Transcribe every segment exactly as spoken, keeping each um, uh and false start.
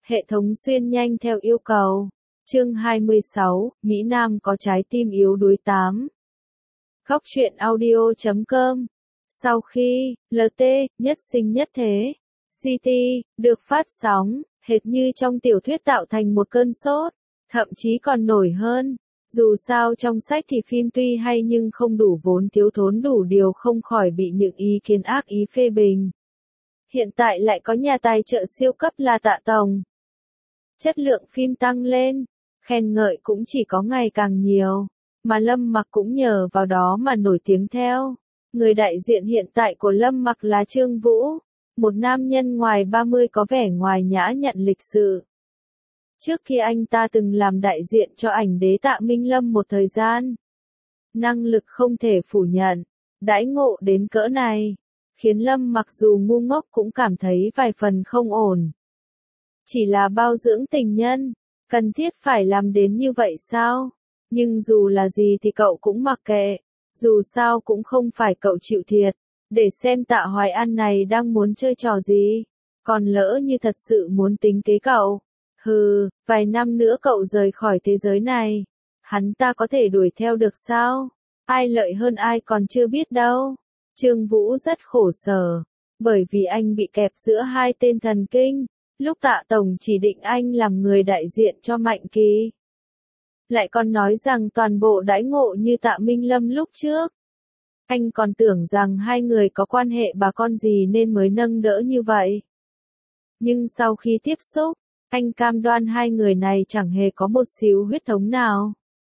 Hệ thống xuyên nhanh theo yêu cầu. Chương hai mươi sáu, Mỹ Nam có trái tim yếu đuối tám. Góc truyện audio chấm com. Sau khi, lờ tê, nhất sinh nhất thế, xê tê, được phát sóng, hệt như trong tiểu thuyết tạo thành một cơn sốt, thậm chí còn nổi hơn. Dù sao trong sách thì phim tuy hay nhưng không đủ vốn thiếu thốn đủ điều không khỏi bị những ý kiến ác ý phê bình. Hiện tại lại có nhà tài trợ siêu cấp là Tạ Tòng. Chất lượng phim tăng lên, khen ngợi cũng chỉ có ngày càng nhiều, mà Lâm Mặc cũng nhờ vào đó mà nổi tiếng theo. Người đại diện hiện tại của Lâm Mặc là Trương Vũ, một nam nhân ngoài ba mươi có vẻ ngoài nhã nhặn lịch sự. Trước khi anh ta từng làm đại diện cho ảnh đế Tạ Minh Lâm một thời gian. Năng lực không thể phủ nhận, đãi ngộ đến cỡ này, khiến Lâm Mặc dù ngu ngốc cũng cảm thấy vài phần không ổn. Chỉ là bao dưỡng tình nhân, cần thiết phải làm đến như vậy sao? Nhưng dù là gì thì cậu cũng mặc kệ, dù sao cũng không phải cậu chịu thiệt, để xem Tạ Hoài An này đang muốn chơi trò gì, còn lỡ như thật sự muốn tính kế cậu. Hừ, vài năm nữa cậu rời khỏi thế giới này, hắn ta có thể đuổi theo được sao? Ai lợi hơn ai còn chưa biết đâu. Trương Vũ rất khổ sở, bởi vì anh bị kẹp giữa hai tên thần kinh, lúc Tạ Tổng chỉ định anh làm người đại diện cho Mạnh Kỳ. Lại còn nói rằng toàn bộ đãi ngộ như Tạ Minh Lâm lúc trước. Anh còn tưởng rằng hai người có quan hệ bà con gì nên mới nâng đỡ như vậy. Nhưng sau khi tiếp xúc, anh cam đoan hai người này chẳng hề có một xíu huyết thống nào.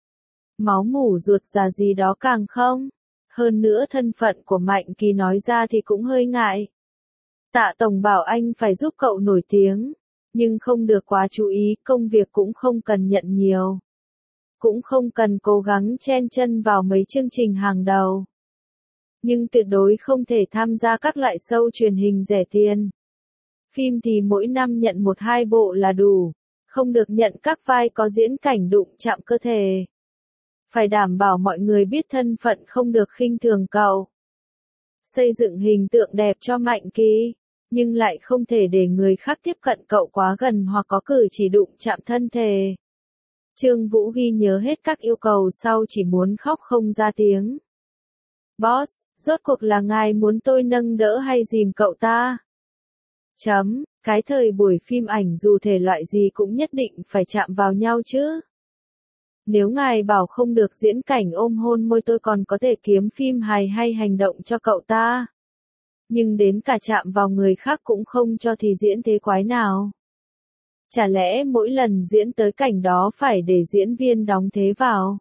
Máu mủ ruột già gì đó càng không. Hơn nữa thân phận của Mạnh Kỳ nói ra thì cũng hơi ngại. Tạ Tổng bảo anh phải giúp cậu nổi tiếng, nhưng không được quá chú ý, công việc cũng không cần nhận nhiều. Cũng không cần cố gắng chen chân vào mấy chương trình hàng đầu. Nhưng tuyệt đối không thể tham gia các loại show truyền hình rẻ tiền. Phim thì mỗi năm nhận một hai bộ là đủ, không được nhận các vai có diễn cảnh đụng chạm cơ thể. Phải đảm bảo mọi người biết thân phận không được khinh thường cậu. Xây dựng hình tượng đẹp cho Mạnh Kỳ, nhưng lại không thể để người khác tiếp cận cậu quá gần hoặc có cử chỉ đụng chạm thân thể. Trương Vũ ghi nhớ hết các yêu cầu sau chỉ muốn khóc không ra tiếng. Boss, rốt cuộc là ngài muốn tôi nâng đỡ hay dìm cậu ta? Chấm, cái thời buổi phim ảnh dù thể loại gì cũng nhất định phải chạm vào nhau chứ. Nếu ngài bảo không được diễn cảnh ôm hôn môi tôi còn có thể kiếm phim hài hay hành động cho cậu ta. Nhưng đến cả chạm vào người khác cũng không cho thì diễn thế quái nào. Chả lẽ mỗi lần diễn tới cảnh đó phải để diễn viên đóng thế vào?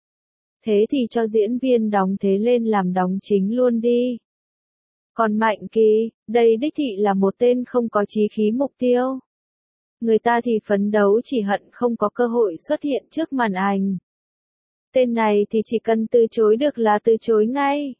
Thế thì cho diễn viên đóng thế lên làm đóng chính luôn đi. Còn Mạnh Kỳ, đây đích thị là một tên không có chí khí mục tiêu. Người ta thì phấn đấu chỉ hận không có cơ hội xuất hiện trước màn ảnh. Tên này thì chỉ cần từ chối được là từ chối ngay.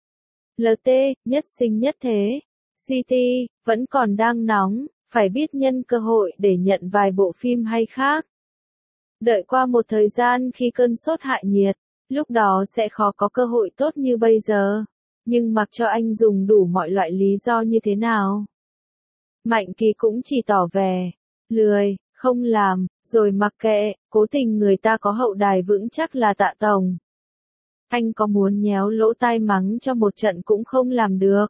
lờ tê, nhất sinh nhất thế, xê tê, vẫn còn đang nóng, phải biết nhân cơ hội để nhận vài bộ phim hay khác. Đợi qua một thời gian khi cơn sốt hạ nhiệt, lúc đó sẽ khó có cơ hội tốt như bây giờ. Nhưng mặc cho anh dùng đủ mọi loại lý do như thế nào. Mạnh Kỳ cũng chỉ tỏ vẻ lười, không làm, rồi mặc kệ, cố tình người ta có hậu đài vững chắc là Tạ Tổng. Anh có muốn nhéo lỗ tai mắng cho một trận cũng không làm được.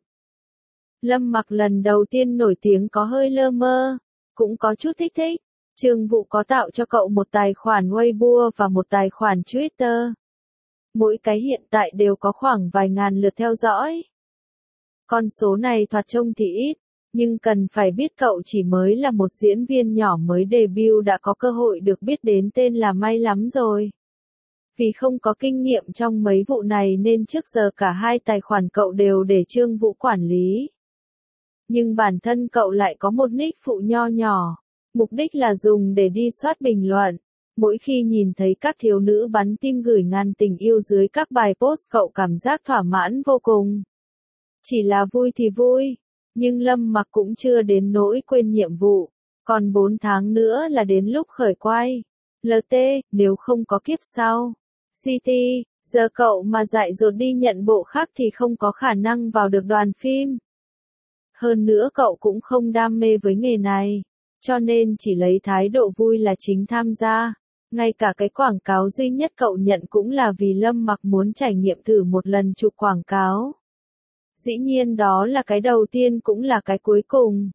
Lâm Mặc lần đầu tiên nổi tiếng có hơi lơ mơ, cũng có chút thích thích. Trương Vũ có tạo cho cậu một tài khoản Weibo và một tài khoản Twitter. Mỗi cái hiện tại đều có khoảng vài ngàn lượt theo dõi. Con số này thoạt trông thì ít, nhưng cần phải biết cậu chỉ mới là một diễn viên nhỏ mới debut đã có cơ hội được biết đến tên là may lắm rồi. Vì không có kinh nghiệm trong mấy vụ này nên trước giờ cả hai tài khoản cậu đều để Trương Vũ quản lý. Nhưng bản thân cậu lại có một nick phụ nho nhỏ, mục đích là dùng để đi soát bình luận. Mỗi khi nhìn thấy các thiếu nữ bắn tim gửi ngàn tình yêu dưới các bài post cậu cảm giác thỏa mãn vô cùng. Chỉ là vui thì vui, nhưng Lâm Mặc cũng chưa đến nỗi quên nhiệm vụ. Còn bốn tháng nữa là đến lúc khởi quay. lờ tê, nếu không có kiếp sau. xê tê, giờ cậu mà dại dột đi nhận bộ khác thì không có khả năng vào được đoàn phim. Hơn nữa cậu cũng không đam mê với nghề này. cho nên chỉ lấy thái độ vui là chính tham gia. Ngay cả cái quảng cáo duy nhất cậu nhận cũng là vì Lâm Mặc muốn trải nghiệm thử một lần chụp quảng cáo. Dĩ nhiên đó là cái đầu tiên cũng là cái cuối cùng.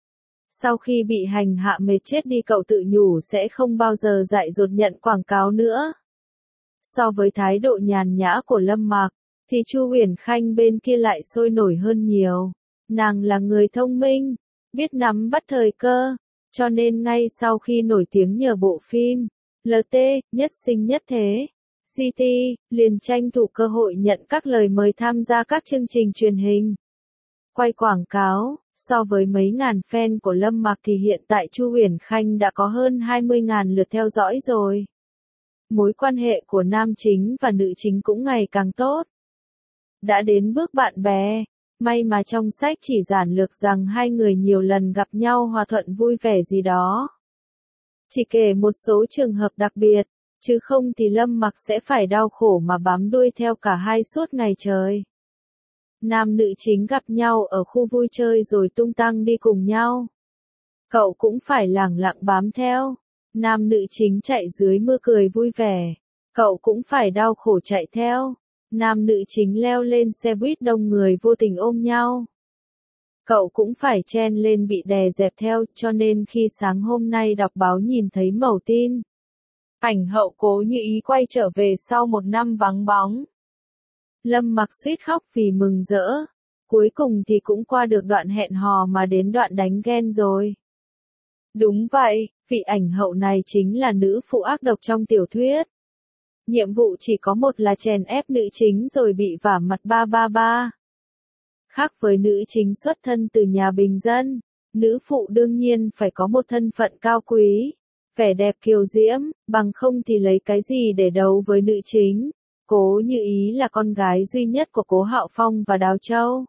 Sau khi bị hành hạ mệt chết đi cậu tự nhủ sẽ không bao giờ dại dột nhận quảng cáo nữa. So với thái độ nhàn nhã của Lâm Mặc, thì Chu Huyền Khanh bên kia lại sôi nổi hơn nhiều. Nàng là người thông minh, biết nắm bắt thời cơ, cho nên ngay sau khi nổi tiếng nhờ bộ phim lờ tê, nhất sinh nhất thế, giê tê, liền tranh thủ cơ hội nhận các lời mời tham gia các chương trình truyền hình, quay quảng cáo. So với mấy ngàn fan của Lâm Mặc thì hiện tại Chu Huyền Khanh đã có hơn hai mươi ngàn lượt theo dõi rồi. Mối quan hệ của nam chính và nữ chính cũng ngày càng tốt. Đã đến bước bạn bè, may mà trong sách chỉ giản lược rằng hai người nhiều lần gặp nhau hòa thuận vui vẻ gì đó. Chỉ kể một số trường hợp đặc biệt, chứ không thì Lâm Mặc sẽ phải đau khổ mà bám đuôi theo cả hai suốt ngày trời. Nam nữ chính gặp nhau ở khu vui chơi rồi tung tăng đi cùng nhau. Cậu cũng phải lẳng lặng bám theo. Nam nữ chính chạy dưới mưa cười vui vẻ. Cậu cũng phải đau khổ chạy theo. Nam nữ chính leo lên xe buýt đông người vô tình ôm nhau. Cậu cũng phải chen lên bị đè dẹp theo, cho nên khi sáng hôm nay đọc báo nhìn thấy mẩu tin. Ảnh hậu Cố Như Ý quay trở về sau một năm vắng bóng. Lâm Mặc suýt khóc vì mừng rỡ. Cuối cùng thì cũng qua được đoạn hẹn hò mà đến đoạn đánh ghen rồi. Đúng vậy, vị ảnh hậu này chính là nữ phụ ác độc trong tiểu thuyết. Nhiệm vụ chỉ có một là chèn ép nữ chính rồi bị vả mặt ba ba ba. Khác với nữ chính xuất thân từ nhà bình dân, nữ phụ đương nhiên phải có một thân phận cao quý, vẻ đẹp kiều diễm, bằng không thì lấy cái gì để đấu với nữ chính. Cố Như Ý là con gái duy nhất của Cố Hạo Phong và Đào Châu.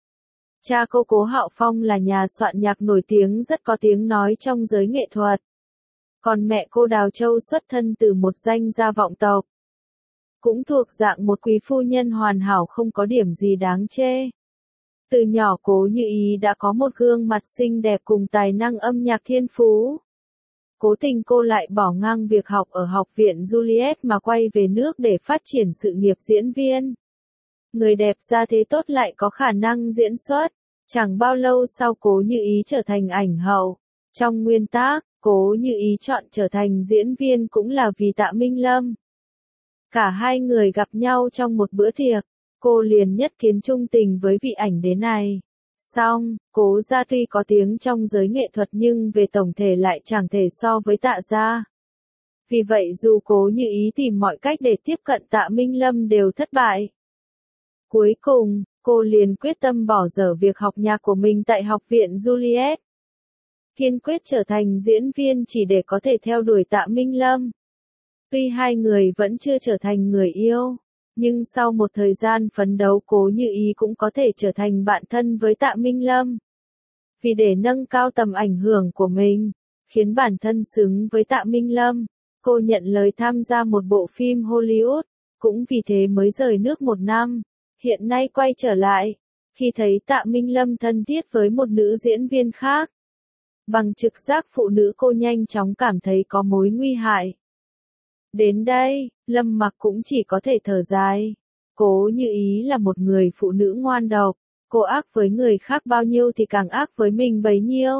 Cha cô Cố Hạo Phong là nhà soạn nhạc nổi tiếng rất có tiếng nói trong giới nghệ thuật. Còn mẹ cô Đào Châu xuất thân từ một danh gia vọng tộc. Cũng thuộc dạng một quý phu nhân hoàn hảo không có điểm gì đáng chê. Từ nhỏ Cố Như Ý đã có một gương mặt xinh đẹp cùng tài năng âm nhạc thiên phú. Cố tình cô lại bỏ ngang việc học ở học viện Juliet mà quay về nước để phát triển sự nghiệp diễn viên. Người đẹp ra thế tốt lại có khả năng diễn xuất. Chẳng bao lâu sau Cố Như Ý trở thành ảnh hậu. Trong nguyên tác, Cố Như Ý chọn trở thành diễn viên cũng là vì Tạ Minh Lâm. Cả hai người gặp nhau trong một bữa tiệc, cô liền nhất kiến trung tình với vị ảnh đế này. Song, Cố gia tuy có tiếng trong giới nghệ thuật nhưng về tổng thể lại chẳng thể so với Tạ gia. Vì vậy dù Cố Như Ý tìm mọi cách để tiếp cận Tạ Minh Lâm đều thất bại. Cuối cùng, cô liền quyết tâm bỏ dở việc học nhạc của mình tại học viện Juliet. Kiên quyết trở thành diễn viên chỉ để có thể theo đuổi Tạ Minh Lâm. Tuy hai người vẫn chưa trở thành người yêu, nhưng sau một thời gian phấn đấu Cố Như Ý cũng có thể trở thành bạn thân với Tạ Minh Lâm. Vì để nâng cao tầm ảnh hưởng của mình, khiến bản thân xứng với Tạ Minh Lâm, cô nhận lời tham gia một bộ phim Hollywood, cũng vì thế mới rời nước một năm, hiện nay quay trở lại, khi thấy Tạ Minh Lâm thân thiết với một nữ diễn viên khác. Bằng trực giác phụ nữ cô nhanh chóng cảm thấy có mối nguy hại. Đến đây, Lâm Mặc cũng chỉ có thể thở dài. Cố Như Ý là một người phụ nữ ngoan độc, cô ác với người khác bao nhiêu thì càng ác với mình bấy nhiêu.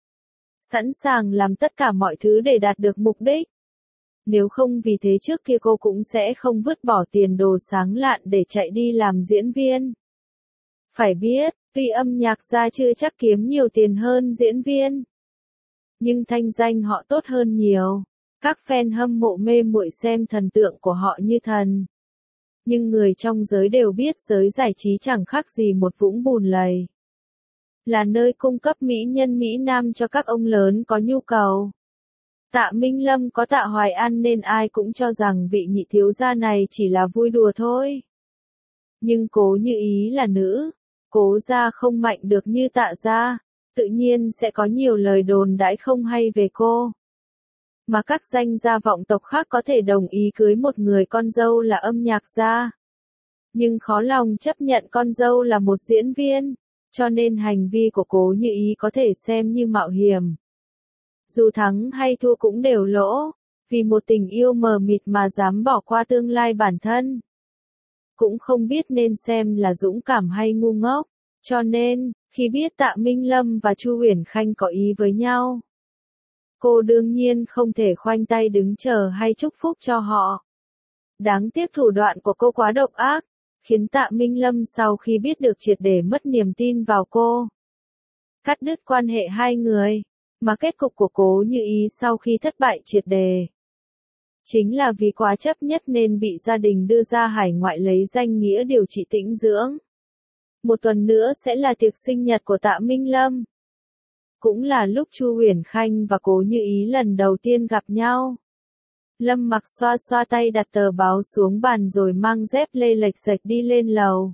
Sẵn sàng làm tất cả mọi thứ để đạt được mục đích. Nếu không vì thế trước kia cô cũng sẽ không vứt bỏ tiền đồ sáng lạn để chạy đi làm diễn viên. Phải biết, tuy âm nhạc gia chưa chắc kiếm nhiều tiền hơn diễn viên, nhưng thanh danh họ tốt hơn nhiều. Các fan hâm mộ mê muội xem thần tượng của họ như thần. Nhưng người trong giới đều biết giới giải trí chẳng khác gì một vũng bùn lầy. Là nơi cung cấp mỹ nhân Mỹ Nam cho các ông lớn có nhu cầu. Tạ Minh Lâm có Tạ Hoài An nên ai cũng cho rằng vị nhị thiếu gia này chỉ là vui đùa thôi. Nhưng Cố Như Ý là nữ, Cố gia không mạnh được như Tạ gia, tự nhiên sẽ có nhiều lời đồn đãi không hay về cô. Mà các danh gia vọng tộc khác có thể đồng ý cưới một người con dâu là âm nhạc gia. Nhưng khó lòng chấp nhận con dâu là một diễn viên, cho nên hành vi của Cố Như Ý có thể xem như mạo hiểm. Dù thắng hay thua cũng đều lỗ, vì một tình yêu mờ mịt mà dám bỏ qua tương lai bản thân. Cũng không biết nên xem là dũng cảm hay ngu ngốc, cho nên, khi biết Tạ Minh Lâm và Chu Uyển Khanh có ý với nhau, cô đương nhiên không thể khoanh tay đứng chờ hay chúc phúc cho họ. Đáng tiếc thủ đoạn của cô quá độc ác, khiến Tạ Minh Lâm sau khi biết được triệt để mất niềm tin vào cô, cắt đứt quan hệ hai người, mà kết cục của Cố Như Ý sau khi thất bại triệt đề. Chính là vì quá chấp nhất nên bị gia đình đưa ra hải ngoại lấy danh nghĩa điều trị tĩnh dưỡng. Một tuần nữa sẽ là tiệc sinh nhật của Tạ Minh Lâm. Cũng là lúc Chu Uyển Khanh và Cố Như Ý lần đầu tiên gặp nhau. Lâm Mặc xoa xoa tay đặt tờ báo xuống bàn rồi mang dép lê lệch rệch đi lên lầu.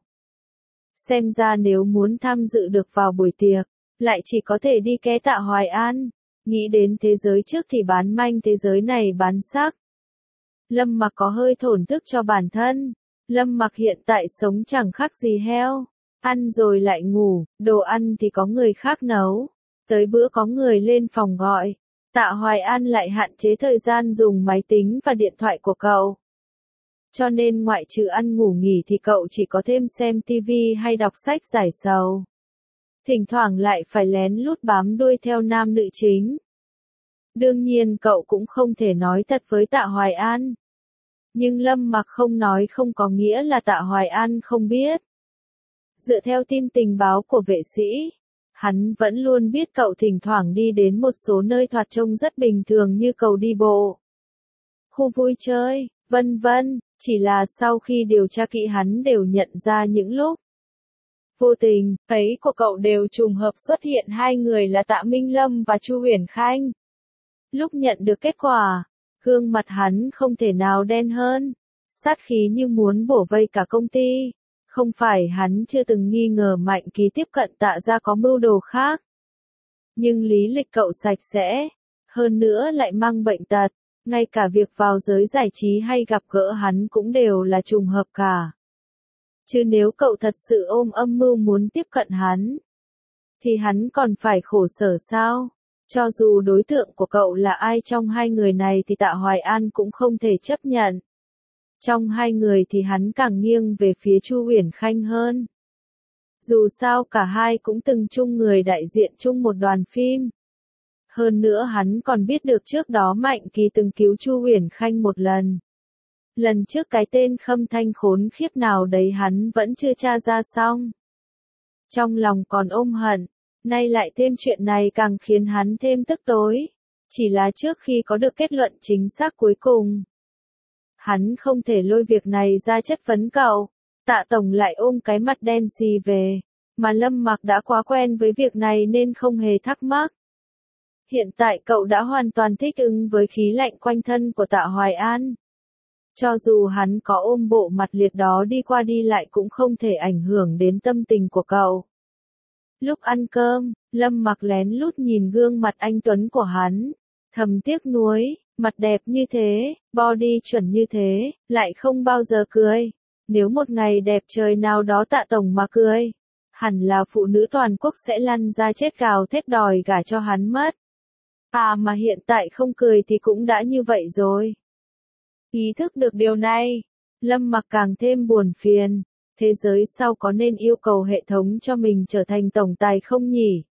Xem ra nếu muốn tham dự được vào buổi tiệc, lại chỉ có thể đi ké Tạ Hoài An. Nghĩ đến thế giới trước thì bán manh, thế giới này bán sắc. Lâm Mặc có hơi thổn thức cho bản thân. Lâm Mặc hiện tại sống chẳng khác gì heo. Ăn rồi lại ngủ, đồ ăn thì có người khác nấu. Tới bữa có người lên phòng gọi. Tạ Hoài An lại hạn chế thời gian dùng máy tính và điện thoại của cậu. Cho nên ngoại trừ ăn ngủ nghỉ thì cậu chỉ có thêm xem tivi hay đọc sách giải sầu. Thỉnh thoảng lại phải lén lút bám đuôi theo nam nữ chính. Đương nhiên cậu cũng không thể nói thật với Tạ Hoài An. Nhưng Lâm Mặc không nói không có nghĩa là Tạ Hoài An không biết. Dựa theo tin tình báo của vệ sĩ, hắn vẫn luôn biết cậu thỉnh thoảng đi đến một số nơi thoạt trông rất bình thường như cầu đi bộ, khu vui chơi, vân vân, chỉ là sau khi điều tra kỹ hắn đều nhận ra những lúc vô tình, ấy của cậu đều trùng hợp xuất hiện hai người là Tạ Minh Lâm và Chu Uyển Khanh. Lúc nhận được kết quả, gương mặt hắn không thể nào đen hơn, sát khí như muốn bổ vây cả công ty. Không phải hắn chưa từng nghi ngờ Mạnh Ký tiếp cận Tạ gia có mưu đồ khác. Nhưng lý lịch cậu sạch sẽ, hơn nữa lại mang bệnh tật, ngay cả việc vào giới giải trí hay gặp gỡ hắn cũng đều là trùng hợp cả. Chứ nếu cậu thật sự ôm âm mưu muốn tiếp cận hắn, thì hắn còn phải khổ sở sao? Cho dù đối tượng của cậu là ai trong hai người này thì Tạ Hoài An cũng không thể chấp nhận. Trong hai người thì hắn càng nghiêng về phía Chu Uyển Khanh hơn. Dù sao cả hai cũng từng chung người đại diện chung một đoàn phim. Hơn nữa hắn còn biết được trước đó Mạnh Kỳ từng cứu Chu Uyển Khanh một lần. Lần trước cái tên Khâm Thanh khốn khiếp nào đấy hắn vẫn chưa tra ra xong. Trong lòng còn ôm hận, nay lại thêm chuyện này càng khiến hắn thêm tức tối. Chỉ là trước khi có được kết luận chính xác cuối cùng, hắn không thể lôi việc này ra chất vấn cậu. Tạ Tổng lại ôm cái mặt đen xì về, mà Lâm Mặc đã quá quen với việc này nên không hề thắc mắc. Hiện tại cậu đã hoàn toàn thích ứng với khí lạnh quanh thân của Tạ Hoài An. Cho dù hắn có ôm bộ mặt liệt đó đi qua đi lại cũng không thể ảnh hưởng đến tâm tình của cậu. Lúc ăn cơm, Lâm Mặc lén lút nhìn gương mặt anh tuấn của hắn, thầm tiếc nuối, mặt đẹp như thế, body chuẩn như thế, lại không bao giờ cười. Nếu một ngày đẹp trời nào đó Tạ Tổng mà cười, hẳn là phụ nữ toàn quốc sẽ lăn ra chết gào thét đòi gả cho hắn mất. À mà hiện tại không cười thì cũng đã như vậy rồi. Ý thức được điều này, Lâm Mặc càng thêm buồn phiền. Thế giới sau có nên yêu cầu hệ thống cho mình trở thành tổng tài không nhỉ?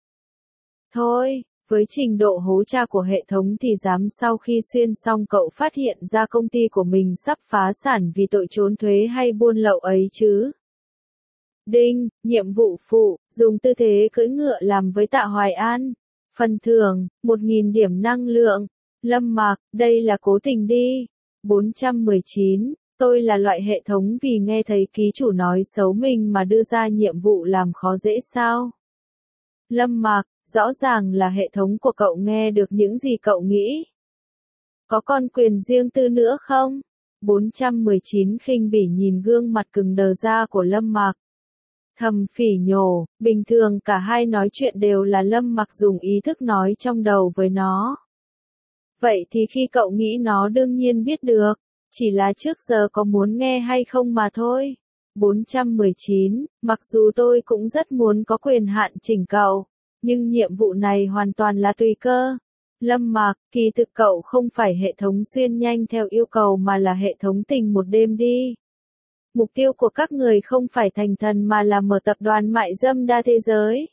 Thôi, với trình độ hố tra của hệ thống thì dám sau khi xuyên xong cậu phát hiện ra công ty của mình sắp phá sản vì tội trốn thuế hay buôn lậu ấy chứ? Đinh, nhiệm vụ phụ, dùng tư thế cưỡi ngựa làm với Tạ Hoài An. Phần thưởng, một nghìn điểm năng lượng. Lâm Mặc, đây là cố tình đi. bốn trăm mười chín, tôi là loại hệ thống vì nghe thấy ký chủ nói xấu mình mà đưa ra nhiệm vụ làm khó dễ sao? Lâm Mặc, rõ ràng là hệ thống của cậu nghe được những gì cậu nghĩ. Có con quyền riêng tư nữa không? bốn trăm mười chín khinh bỉ nhìn gương mặt cứng đờ ra của Lâm Mặc. Thầm phỉ nhổ, bình thường cả hai nói chuyện đều là Lâm Mặc dùng ý thức nói trong đầu với nó. Vậy thì khi cậu nghĩ nó đương nhiên biết được, chỉ là trước giờ có muốn nghe hay không mà thôi. bốn trăm mười chín, mặc dù tôi cũng rất muốn có quyền hạn chỉnh cậu, nhưng nhiệm vụ này hoàn toàn là tùy cơ. Lâm Mặc, kỳ thực cậu không phải hệ thống xuyên nhanh theo yêu cầu mà là hệ thống tình một đêm đi. Mục tiêu của các người không phải thành thần mà là mở tập đoàn mại dâm đa thế giới.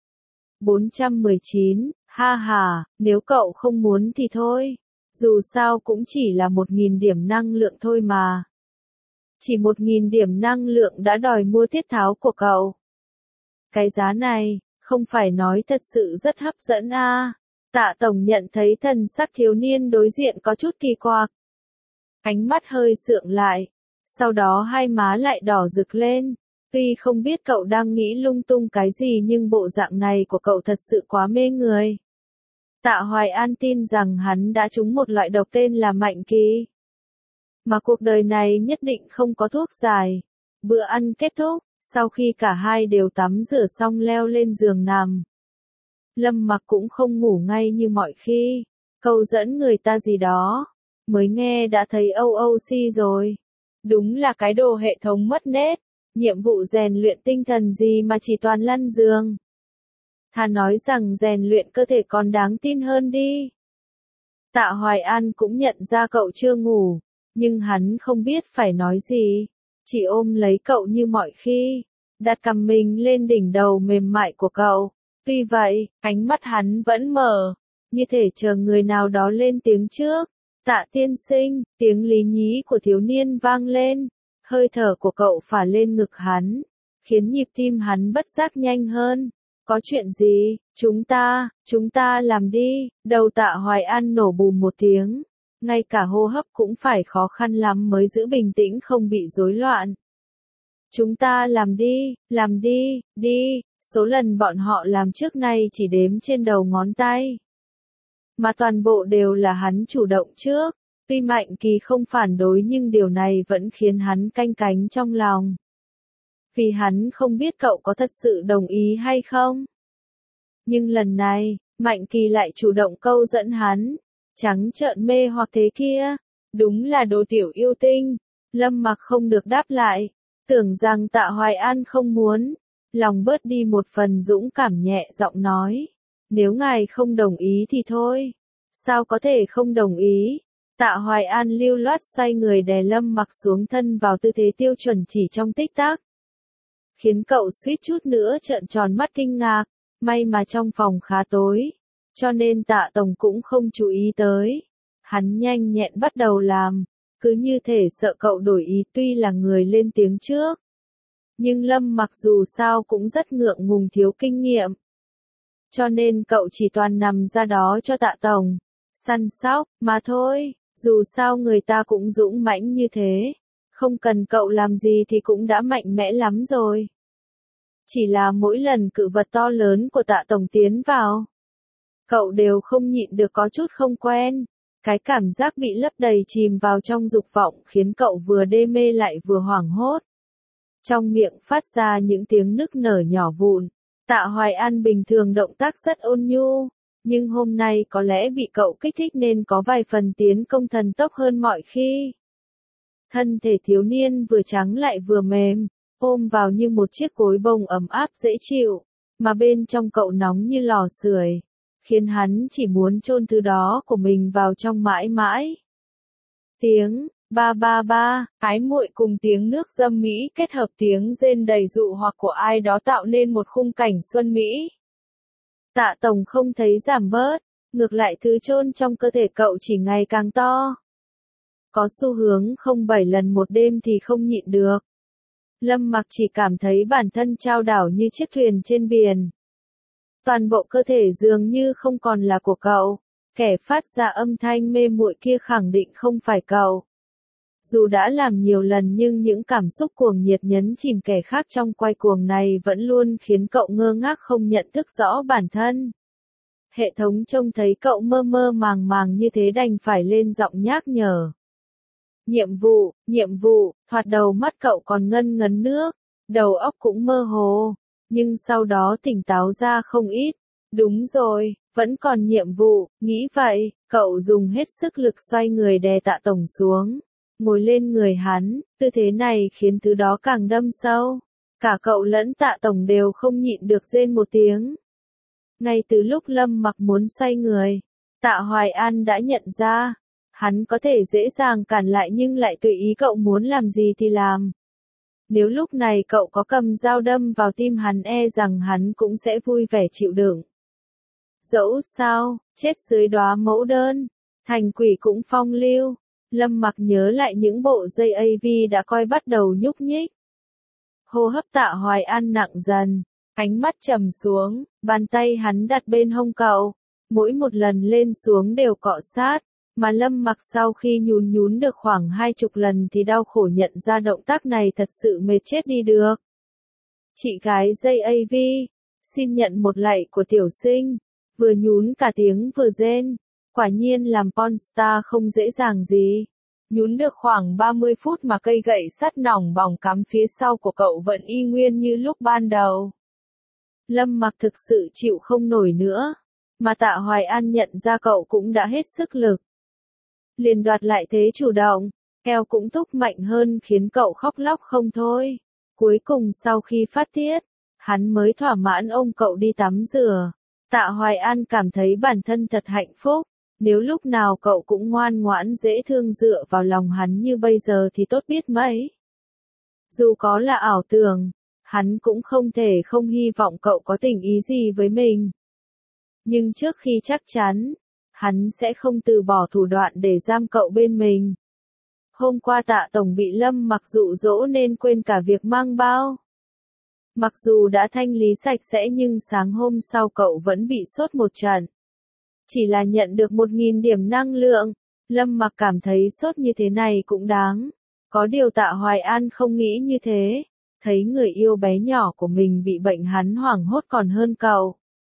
bốn trăm mười chín, ha ha, nếu cậu không muốn thì thôi. Dù sao cũng chỉ là một nghìn điểm năng lượng thôi mà. Chỉ một nghìn điểm năng lượng đã đòi mua thiết tháo của cậu. Cái giá này, không phải nói thật sự rất hấp dẫn à. Tạ Tổng nhận thấy thần sắc thiếu niên đối diện có chút kỳ quặc. Ánh mắt hơi sượng lại. Sau đó hai má lại đỏ rực lên. Tuy không biết cậu đang nghĩ lung tung cái gì nhưng bộ dạng này của cậu thật sự quá mê người. Tạ Hoài An tin rằng hắn đã trúng một loại độc tên là mạnh kỳ. Mà cuộc đời này nhất định không có thuốc giải. Bữa ăn kết thúc, sau khi cả hai đều tắm rửa xong leo lên giường nằm. Lâm Mặc cũng không ngủ ngay như mọi khi. Câu dẫn người ta gì đó. Mới nghe đã thấy âu âu si rồi. Đúng là cái đồ hệ thống mất nết. Nhiệm vụ rèn luyện tinh thần gì mà chỉ toàn lăn giường. Thà nói rằng rèn luyện cơ thể còn đáng tin hơn đi. Tạ Hoài An cũng nhận ra cậu chưa ngủ. Nhưng hắn không biết phải nói gì. Chỉ ôm lấy cậu như mọi khi. Đặt cằm mình lên đỉnh đầu mềm mại của cậu. Tuy vậy, ánh mắt hắn vẫn mở. Như thể chờ người nào đó lên tiếng trước. Tạ tiên sinh, tiếng lý nhí của thiếu niên vang lên. Hơi thở của cậu phả lên ngực hắn. Khiến nhịp tim hắn bất giác nhanh hơn. Có chuyện gì? Chúng ta, chúng ta làm đi. Đầu Tạ Hoài An nổ bùm một tiếng. Ngay cả hô hấp cũng phải khó khăn lắm mới giữ bình tĩnh không bị rối loạn. Chúng ta làm đi, làm đi, đi. Số lần bọn họ làm trước nay chỉ đếm trên đầu ngón tay. Mà toàn bộ đều là hắn chủ động trước. Tuy Mạnh Kỳ không phản đối nhưng điều này vẫn khiến hắn canh cánh trong lòng. Vì hắn không biết cậu có thật sự đồng ý hay không. Nhưng lần này, Mạnh Kỳ lại chủ động câu dẫn hắn. Trắng trợn mê hoặc thế kia. Đúng là đồ tiểu yêu tinh. Lâm Mặc không được đáp lại. Tưởng rằng Tạ Hoài An không muốn. Lòng bớt đi một phần dũng cảm nhẹ giọng nói. Nếu ngài không đồng ý thì thôi. Sao có thể không đồng ý? Tạ Hoài An lưu loát xoay người đè Lâm Mặc xuống thân vào tư thế tiêu chuẩn chỉ trong tích tắc. Khiến cậu suýt chút nữa trợn tròn mắt kinh ngạc. May mà trong phòng khá tối. Cho nên Tạ Tổng cũng không chú ý tới. Hắn nhanh nhẹn bắt đầu làm. Cứ như thể sợ cậu đổi ý tuy là người lên tiếng trước. Nhưng Lâm Mặc dù sao cũng rất ngượng ngùng thiếu kinh nghiệm. Cho nên cậu chỉ toàn nằm ra đó cho Tạ Tổng. Săn sóc, mà thôi. Dù sao người ta cũng dũng mãnh như thế. Không cần cậu làm gì thì cũng đã mạnh mẽ lắm rồi. Chỉ là mỗi lần cự vật to lớn của Tạ Tổng tiến vào. Cậu đều không nhịn được có chút không quen. Cái cảm giác bị lấp đầy chìm vào trong dục vọng khiến cậu vừa đê mê lại vừa hoảng hốt. Trong miệng phát ra những tiếng nức nở nhỏ vụn. Tạ Hoài An bình thường động tác rất ôn nhu. Nhưng hôm nay có lẽ bị cậu kích thích nên có vài phần tiến công thần tốc hơn mọi khi. Thân thể thiếu niên vừa trắng lại vừa mềm, ôm vào như một chiếc gối bông ấm áp dễ chịu, mà bên trong cậu nóng như lò sưởi, khiến hắn chỉ muốn chôn thứ đó của mình vào trong mãi mãi. Tiếng ba ba ba, ái muội cùng tiếng nước dâm mỹ kết hợp tiếng rên đầy dụ hoặc của ai đó tạo nên một khung cảnh xuân mỹ. Tạ Tổng không thấy giảm bớt, ngược lại thứ chôn trong cơ thể cậu chỉ ngày càng to. Có xu hướng không bảy lần một đêm thì không nhịn được. Lâm Mặc chỉ cảm thấy bản thân chao đảo như chiếc thuyền trên biển. Toàn bộ cơ thể dường như không còn là của cậu. Kẻ phát ra âm thanh mê muội kia khẳng định không phải cậu. Dù đã làm nhiều lần nhưng những cảm xúc cuồng nhiệt nhấn chìm kẻ khác trong quay cuồng này vẫn luôn khiến cậu ngơ ngác không nhận thức rõ bản thân. Hệ thống trông thấy cậu mơ mơ màng màng như thế đành phải lên giọng nhắc nhở. Nhiệm vụ, nhiệm vụ, thoạt đầu mắt cậu còn ngân ngấn nước, đầu óc cũng mơ hồ, nhưng sau đó tỉnh táo ra không ít. Đúng rồi, vẫn còn nhiệm vụ, nghĩ vậy, cậu dùng hết sức lực xoay người đè Tạ Tổng xuống. Ngồi lên người hắn, tư thế này khiến thứ đó càng đâm sâu. Cả cậu lẫn Tạ Tổng đều không nhịn được rên một tiếng. Ngay từ lúc Lâm Mặc muốn xoay người, Tạ Hoài An đã nhận ra, hắn có thể dễ dàng cản lại nhưng lại tùy ý cậu muốn làm gì thì làm. Nếu lúc này cậu có cầm dao đâm vào tim hắn e rằng hắn cũng sẽ vui vẻ chịu đựng. Dẫu sao, chết dưới đóa mẫu đơn, thành quỷ cũng phong lưu. Lâm Mặc nhớ lại những bộ dây a vê đã coi bắt đầu nhúc nhích. Hô hấp Tạ Hoài An nặng dần, ánh mắt trầm xuống, bàn tay hắn đặt bên hông cậu. Mỗi một lần lên xuống đều cọ sát, mà Lâm Mặc sau khi nhún nhún được khoảng hai chục lần thì đau khổ nhận ra động tác này thật sự mệt chết đi được. Chị gái dây a vê, xin nhận một lạy của tiểu sinh, vừa nhún cả tiếng vừa rên, quả nhiên làm pornstar không dễ dàng gì. Nhún được khoảng ba mươi phút mà cây gậy sắt nòng bỏng cắm phía sau của cậu vẫn y nguyên như lúc ban đầu. Lâm Mặc thực sự chịu không nổi nữa, mà Tạ Hoài An nhận ra cậu cũng đã hết sức lực. Liền đoạt lại thế chủ động, eo cũng thúc mạnh hơn khiến cậu khóc lóc không thôi. Cuối cùng sau khi phát tiết, hắn mới thỏa mãn ôm cậu đi tắm rửa. Tạ Hoài An cảm thấy bản thân thật hạnh phúc, nếu lúc nào cậu cũng ngoan ngoãn dễ thương dựa vào lòng hắn như bây giờ thì tốt biết mấy. Dù có là ảo tưởng, hắn cũng không thể không hy vọng cậu có tình ý gì với mình. Nhưng trước khi chắc chắn, hắn sẽ không từ bỏ thủ đoạn để giam cậu bên mình. Hôm qua Tạ Tổng bị Lâm Mặc dụ dỗ nên quên cả việc mang bao. Mặc dù đã thanh lý sạch sẽ nhưng sáng hôm sau cậu vẫn bị sốt một trận. Chỉ là nhận được một nghìn điểm năng lượng, Lâm Mặc cảm thấy sốt như thế này cũng đáng. Có điều Tạ Hoài An không nghĩ như thế, thấy người yêu bé nhỏ của mình bị bệnh hắn hoảng hốt còn hơn cậu.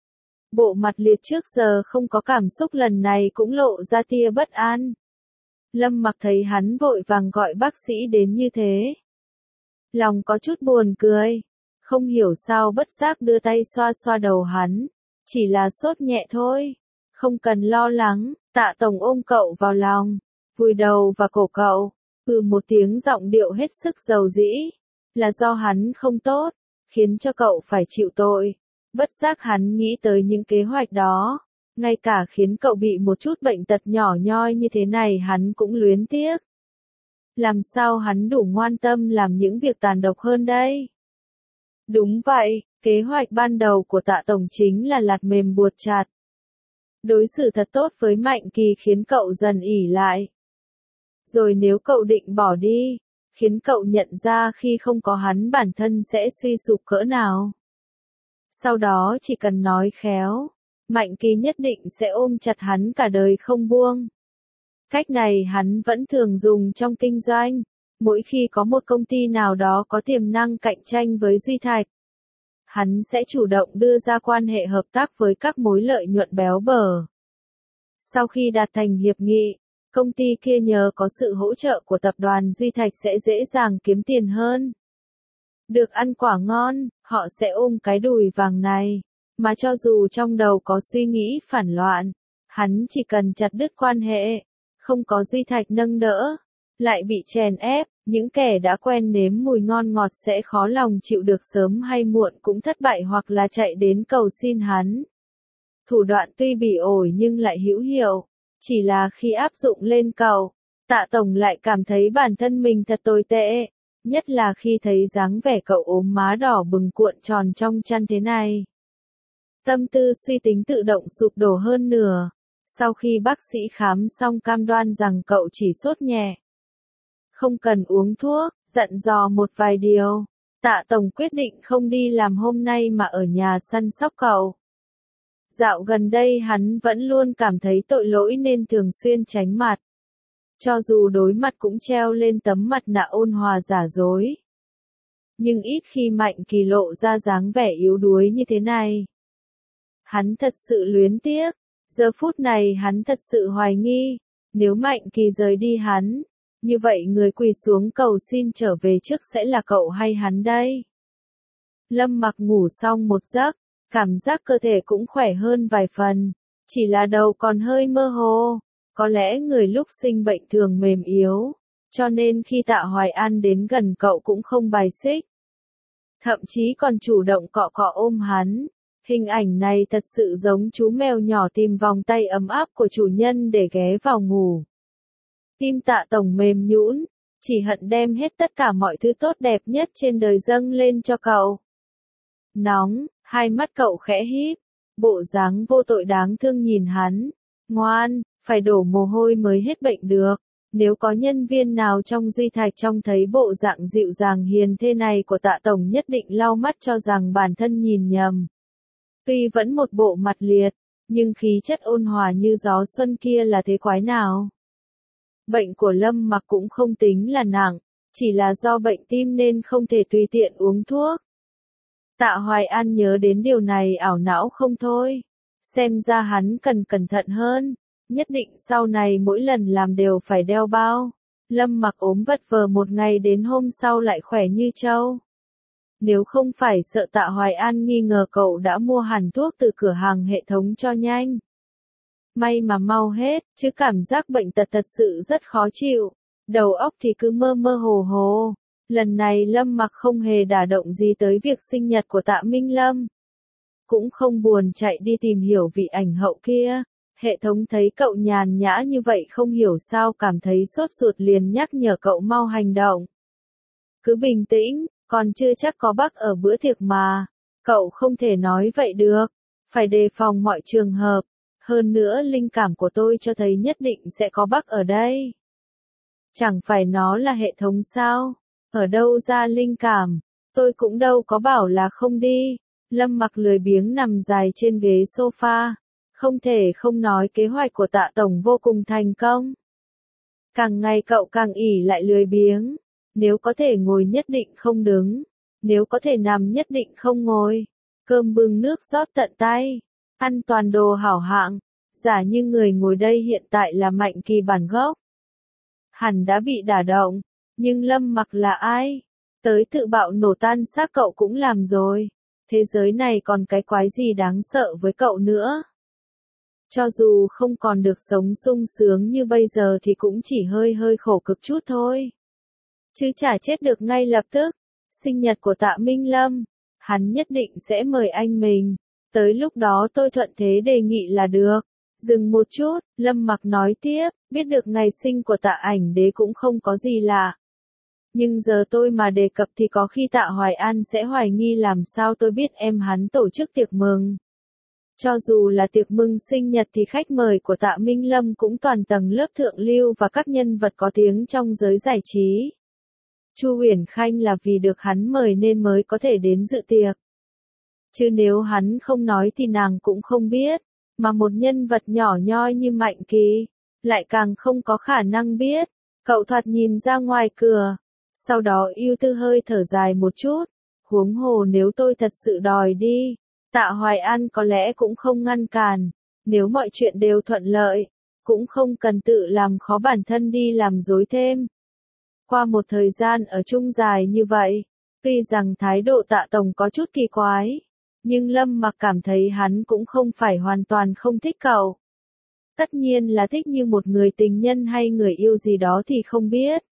Bộ mặt liệt trước giờ không có cảm xúc lần này cũng lộ ra tia bất an. Lâm Mặc thấy hắn vội vàng gọi bác sĩ đến như thế. Lòng có chút buồn cười, không hiểu sao bất giác đưa tay xoa xoa đầu hắn. Chỉ là sốt nhẹ thôi, không cần lo lắng. Tạ Tổng ôm cậu vào lòng, vùi đầu vào cổ cậu, ừ một tiếng giọng điệu hết sức dầu dĩ. Là do hắn không tốt, khiến cho cậu phải chịu tội. Bất giác hắn nghĩ tới những kế hoạch đó, ngay cả khiến cậu bị một chút bệnh tật nhỏ nhoi như thế này hắn cũng luyến tiếc. Làm sao hắn đủ ngoan tâm làm những việc tàn độc hơn đây? Đúng vậy, kế hoạch ban đầu của Tạ Tổng chính là lạt mềm buộc chặt. Đối xử thật tốt với Mạnh Kỳ khiến cậu dần ỷ lại. Rồi nếu cậu định bỏ đi, khiến cậu nhận ra khi không có hắn bản thân sẽ suy sụp cỡ nào. Sau đó chỉ cần nói khéo, Mạnh Kỳ nhất định sẽ ôm chặt hắn cả đời không buông. Cách này hắn vẫn thường dùng trong kinh doanh, mỗi khi có một công ty nào đó có tiềm năng cạnh tranh với Duy Thạch. Hắn sẽ chủ động đưa ra quan hệ hợp tác với các mối lợi nhuận béo bở. Sau khi đạt thành hiệp nghị, công ty kia nhờ có sự hỗ trợ của tập đoàn Duy Thạch sẽ dễ dàng kiếm tiền hơn. Được ăn quả ngon, họ sẽ ôm cái đùi vàng này, mà cho dù trong đầu có suy nghĩ phản loạn, hắn chỉ cần chặt đứt quan hệ, không có Duy Thạch nâng đỡ, lại bị chèn ép, những kẻ đã quen nếm mùi ngon ngọt sẽ khó lòng chịu được sớm hay muộn cũng thất bại hoặc là chạy đến cầu xin hắn. Thủ đoạn tuy bị ổi nhưng lại hữu hiệu, chỉ là khi áp dụng lên cậu, Tạ Tổng lại cảm thấy bản thân mình thật tồi tệ. Nhất là khi thấy dáng vẻ cậu ốm má đỏ bừng cuộn tròn trong chăn thế này. Tâm tư suy tính tự động sụp đổ hơn nửa. Sau khi bác sĩ khám xong cam đoan rằng cậu chỉ sốt nhẹ, không cần uống thuốc, dặn dò một vài điều, Tạ Tổng quyết định không đi làm hôm nay mà ở nhà săn sóc cậu. Dạo gần đây hắn vẫn luôn cảm thấy tội lỗi nên thường xuyên tránh mặt. Cho dù đối mặt cũng treo lên tấm mặt nạ ôn hòa giả dối. Nhưng ít khi Mạnh Kỳ lộ ra dáng vẻ yếu đuối như thế này. Hắn thật sự luyến tiếc, giờ phút này hắn thật sự hoài nghi, nếu Mạnh Kỳ rời đi hắn, như vậy người quỳ xuống cầu xin trở về trước sẽ là cậu hay hắn đây? Lâm Mặc ngủ xong một giấc, cảm giác cơ thể cũng khỏe hơn vài phần, chỉ là đầu còn hơi mơ hồ. Có lẽ người lúc sinh bệnh thường mềm yếu, cho nên khi Tạ Hoài An đến gần cậu cũng không bài xích. Thậm chí còn chủ động cọ cọ ôm hắn, Hình ảnh này thật sự giống chú mèo nhỏ tìm vòng tay ấm áp của chủ nhân để ghé vào ngủ. Tim Tạ Tổng mềm nhũn, chỉ hận đem hết tất cả mọi thứ tốt đẹp nhất trên đời dâng lên cho cậu. Nóng, hai mắt cậu khẽ híp, bộ dáng vô tội đáng thương nhìn hắn. Ngoan, phải đổ mồ hôi mới hết bệnh được. Nếu có nhân viên nào trong Duy Thạch trông thấy bộ dạng dịu dàng hiền thê này của Tạ Tổng nhất định lau mắt cho rằng bản thân nhìn nhầm. Tuy vẫn một bộ mặt liệt, nhưng khí chất ôn hòa như gió xuân kia là thế quái nào. Bệnh của Lâm Mặc cũng không tính là nặng, chỉ là do bệnh tim nên không thể tùy tiện uống thuốc. Tạ Hoài An nhớ đến điều này ảo não không thôi. Xem ra hắn cần cẩn thận hơn, nhất định sau này mỗi lần làm đều phải đeo bao. Lâm Mặc ốm vật vờ một ngày đến hôm sau lại khỏe như trâu. Nếu không phải sợ Tạ Hoài An nghi ngờ cậu đã mua hẳn thuốc từ cửa hàng hệ thống cho nhanh. May mà mau hết, chứ cảm giác bệnh tật thật sự rất khó chịu. Đầu óc thì cứ mơ mơ hồ hồ. Lần này Lâm Mặc không hề đả động gì tới việc sinh nhật của Tạ Minh Lâm. Cũng không buồn chạy đi tìm hiểu vị ảnh hậu kia. Hệ thống thấy cậu nhàn nhã như vậy không hiểu sao cảm thấy sốt ruột liền nhắc nhở cậu mau hành động. Cứ bình tĩnh, còn chưa chắc có bug ở bữa tiệc mà. Cậu không thể nói vậy được. Phải đề phòng mọi trường hợp. Hơn nữa linh cảm của tôi cho thấy nhất định sẽ có bug ở đây. Chẳng phải nó là hệ thống sao? Ở đâu ra linh cảm? Tôi cũng đâu có bảo là không đi. Lâm Mặc lười biếng nằm dài trên ghế sofa. Không thể không nói kế hoạch của Tạ Tổng vô cùng thành công. Càng ngày cậu càng ỉ lại lười biếng. Nếu có thể ngồi nhất định không đứng. Nếu có thể nằm nhất định không ngồi. Cơm bưng nước rót tận tay. Ăn toàn đồ hảo hạng. Giả như người ngồi đây hiện tại là Mạnh Kỳ bản gốc. Hẳn đã bị đả động. Nhưng Lâm Mặc là ai? Tới tự bạo nổ tan xác cậu cũng làm rồi. Thế giới này còn cái quái gì đáng sợ với cậu nữa? Cho dù không còn được sống sung sướng như bây giờ thì cũng chỉ hơi hơi khổ cực chút thôi. Chứ chả chết được ngay lập tức. Sinh nhật của Tạ Minh Lâm, hắn nhất định sẽ mời anh mình. Tới lúc đó tôi thuận thế đề nghị là được. Dừng một chút, Lâm Mặc nói tiếp, biết được ngày sinh của Tạ Ảnh Đế cũng không có gì lạ. Nhưng giờ tôi mà đề cập thì có khi Tạ Hoài An sẽ hoài nghi làm sao tôi biết em hắn tổ chức tiệc mừng. Cho dù là tiệc mừng sinh nhật thì khách mời của Tạ Minh Lâm cũng toàn tầng lớp thượng lưu và các nhân vật có tiếng trong giới giải trí. Chu Huyền Khanh là vì được hắn mời nên mới có thể đến dự tiệc. Chứ nếu hắn không nói thì nàng cũng không biết, mà một nhân vật nhỏ nhoi như Mạnh Kỳ, lại càng không có khả năng biết. Cậu thoạt nhìn ra ngoài cửa, sau đó ưu tư hơi thở dài một chút, huống hồ nếu tôi thật sự đòi đi, Tạ Hoài An có lẽ cũng không ngăn cản, nếu mọi chuyện đều thuận lợi, cũng không cần tự làm khó bản thân đi làm dối thêm. Qua một thời gian ở chung dài như vậy, tuy rằng thái độ Tạ Tổng có chút kỳ quái, nhưng Lâm Mặc cảm thấy hắn cũng không phải hoàn toàn không thích cậu. Tất nhiên là thích như một người tình nhân hay người yêu gì đó thì không biết.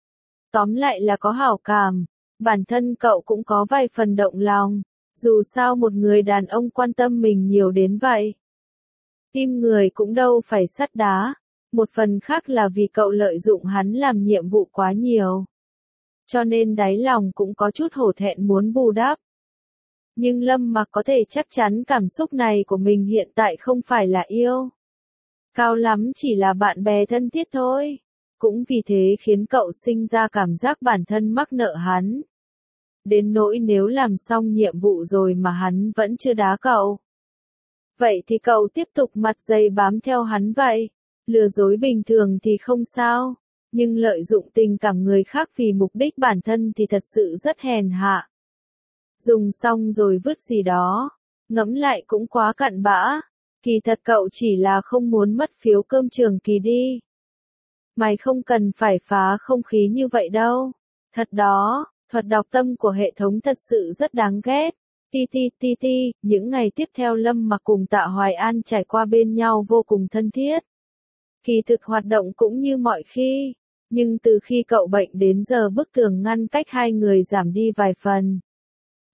Tóm lại là có hảo cảm, bản thân cậu cũng có vài phần động lòng, dù sao một người đàn ông quan tâm mình nhiều đến vậy. Tim người cũng đâu phải sắt đá, một phần khác là vì cậu lợi dụng hắn làm nhiệm vụ quá nhiều. Cho nên đáy lòng cũng có chút hổ thẹn muốn bù đắp. Nhưng Lâm Mặc có thể chắc chắn cảm xúc này của mình hiện tại không phải là yêu. Cao lắm chỉ là bạn bè thân thiết thôi. Cũng vì thế khiến cậu sinh ra cảm giác bản thân mắc nợ hắn. Đến nỗi nếu làm xong nhiệm vụ rồi mà hắn vẫn chưa đá cậu. Vậy thì cậu tiếp tục mặt dày bám theo hắn vậy. Lừa dối bình thường thì không sao. Nhưng lợi dụng tình cảm người khác vì mục đích bản thân thì thật sự rất hèn hạ. Dùng xong rồi vứt gì đó. Ngẫm lại cũng quá cặn bã. Kỳ thật cậu chỉ là không muốn mất phiếu cơm trường kỳ đi. Mày không cần phải phá không khí như vậy đâu. Thật đó, thuật đọc tâm của hệ thống thật sự rất đáng ghét. Ti ti ti ti, những ngày tiếp theo Lâm Mặc cùng Tạ Hoài An trải qua bên nhau vô cùng thân thiết. Kỳ thực hoạt động cũng như mọi khi, nhưng từ khi cậu bệnh đến giờ bức tường ngăn cách hai người giảm đi vài phần.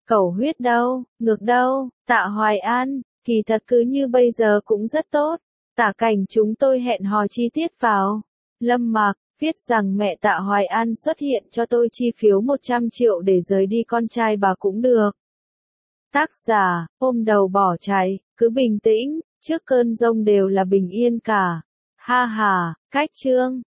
Cẩu huyết đâu, ngược đâu, Tạ Hoài An, kỳ thật cứ như bây giờ cũng rất tốt. Tả Cảnh chúng tôi hẹn hò chi tiết vào. Lâm Mạc, viết rằng mẹ Tạ Hoài An xuất hiện cho tôi chi phiếu một trăm triệu để rời đi con trai bà cũng được. Tác giả, ôm đầu bỏ chạy, cứ bình tĩnh, trước cơn giông đều là bình yên cả. Ha ha, cách chương.